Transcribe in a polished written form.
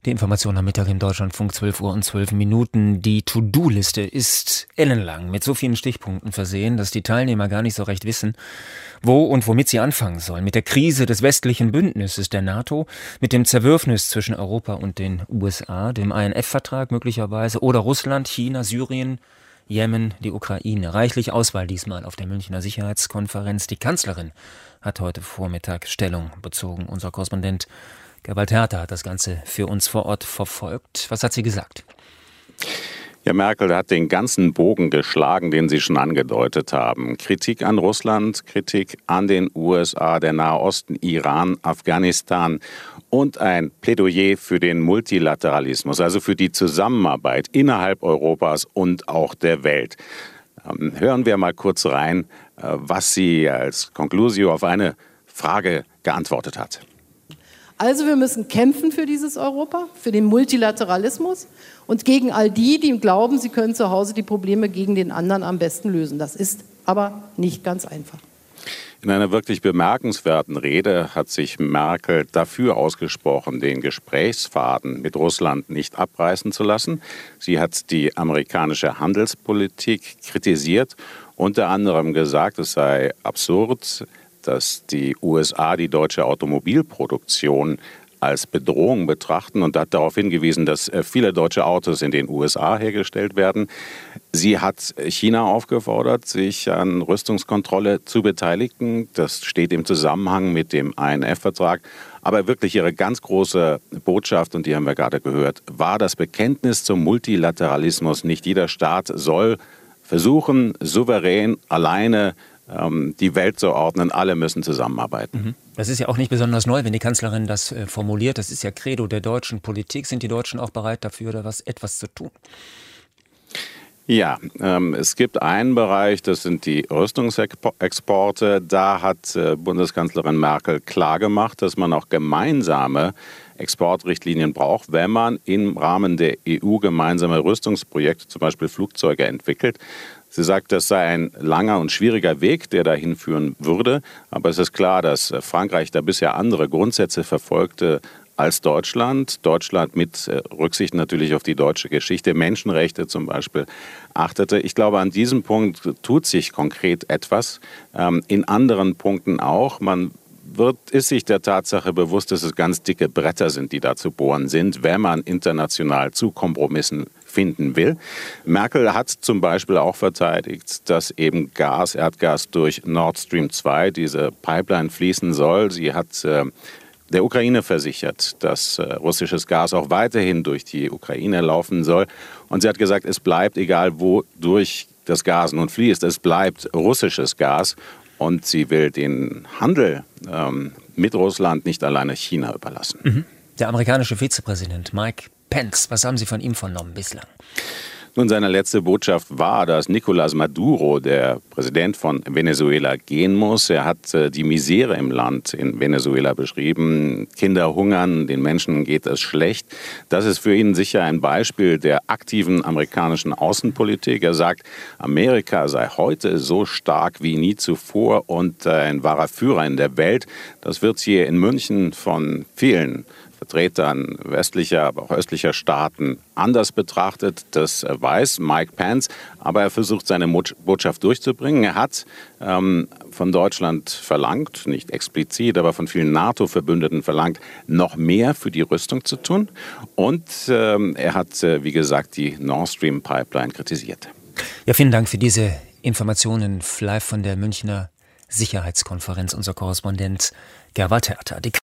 Die Information am Mittag im Deutschlandfunk, 12 Uhr und 12 Minuten. Die To-Do-Liste ist ellenlang, mit so vielen Stichpunkten versehen, dass die Teilnehmer gar nicht so recht wissen, wo und womit sie anfangen sollen. Mit der Krise des westlichen Bündnisses der NATO, mit dem Zerwürfnis zwischen Europa und den USA, dem INF-Vertrag möglicherweise, oder Russland, China, Syrien, Jemen, die Ukraine. Reichlich Auswahl diesmal auf der Münchner Sicherheitskonferenz. Die Kanzlerin hat heute Vormittag Stellung bezogen. Unser Korrespondent Gerwald Herter hat das Ganze für uns vor Ort verfolgt. Was hat sie gesagt? Ja, Merkel hat den ganzen Bogen geschlagen, den Sie schon angedeutet haben. Kritik an Russland, Kritik an den USA, der Nahe Osten, Iran, Afghanistan und ein Plädoyer für den Multilateralismus, also für die Zusammenarbeit innerhalb Europas und auch der Welt. Hören wir mal kurz rein, was sie als Conclusio auf eine Frage geantwortet hat. Also wir müssen kämpfen für dieses Europa, für den Multilateralismus und gegen all die, die glauben, sie können zu Hause die Probleme gegen den anderen am besten lösen. Das ist aber nicht ganz einfach. In einer wirklich bemerkenswerten Rede hat sich Merkel dafür ausgesprochen, den Gesprächsfaden mit Russland nicht abreißen zu lassen. Sie hat die amerikanische Handelspolitik kritisiert, unter anderem gesagt, es sei absurd, dass die USA die deutsche Automobilproduktion als Bedrohung betrachten und hat darauf hingewiesen, dass viele deutsche Autos in den USA hergestellt werden. Sie hat China aufgefordert, sich an Rüstungskontrolle zu beteiligen. Das steht im Zusammenhang mit dem INF-Vertrag. Aber wirklich ihre ganz große Botschaft, und die haben wir gerade gehört, war das Bekenntnis zum Multilateralismus. Nicht jeder Staat soll versuchen, souverän, alleine die Welt zu ordnen. Alle müssen zusammenarbeiten. Das ist ja auch nicht besonders neu, wenn die Kanzlerin das formuliert. Das ist ja Credo der deutschen Politik. Sind die Deutschen auch bereit dafür, etwas zu tun? Ja, es gibt einen Bereich, das sind die Rüstungsexporte. Da hat Bundeskanzlerin Merkel klargemacht, dass man auch gemeinsame Exportrichtlinien braucht, wenn man im Rahmen der EU gemeinsame Rüstungsprojekte, zum Beispiel Flugzeuge, entwickelt. Sie sagt, das sei ein langer und schwieriger Weg, der dahin führen würde. Aber es ist klar, dass Frankreich da bisher andere Grundsätze verfolgte als Deutschland. Deutschland mit Rücksicht natürlich auf die deutsche Geschichte, Menschenrechte zum Beispiel, achtete. Ich glaube, an diesem Punkt tut sich konkret etwas. In anderen Punkten auch. Man ist sich der Tatsache bewusst, dass es ganz dicke Bretter sind, die da zu bohren sind, wenn man international zu Kompromissen finden will. Merkel hat zum Beispiel auch verteidigt, dass eben Erdgas durch Nord Stream 2, diese Pipeline, fließen soll. Sie hat der Ukraine versichert, dass russisches Gas auch weiterhin durch die Ukraine laufen soll. Und sie hat gesagt, es bleibt, egal wodurch das Gas nun fließt, es bleibt russisches Gas. Und sie will den Handel mit Russland nicht alleine China überlassen. Der amerikanische Vizepräsident Mike Pence, was haben Sie von ihm vernommen bislang? Nun, seine letzte Botschaft war, dass Nicolás Maduro, der Präsident von Venezuela, gehen muss. Er hat die Misere im Land in Venezuela beschrieben. Kinder hungern, den Menschen geht es schlecht. Das ist für ihn sicher ein Beispiel der aktiven amerikanischen Außenpolitik. Er sagt, Amerika sei heute so stark wie nie zuvor und ein wahrer Führer in der Welt. Das wird hier in München von vielen Vertretern westlicher, aber auch östlicher Staaten anders betrachtet. Das weiß Mike Pence, aber er versucht, seine Botschaft durchzubringen. Er hat von Deutschland verlangt, nicht explizit, aber von vielen NATO-Verbündeten verlangt, noch mehr für die Rüstung zu tun. Und er hat, wie gesagt, die Nord Stream Pipeline kritisiert. Ja, vielen Dank für diese Informationen live von der Münchner Sicherheitskonferenz, unser Korrespondent Gerwald Herter.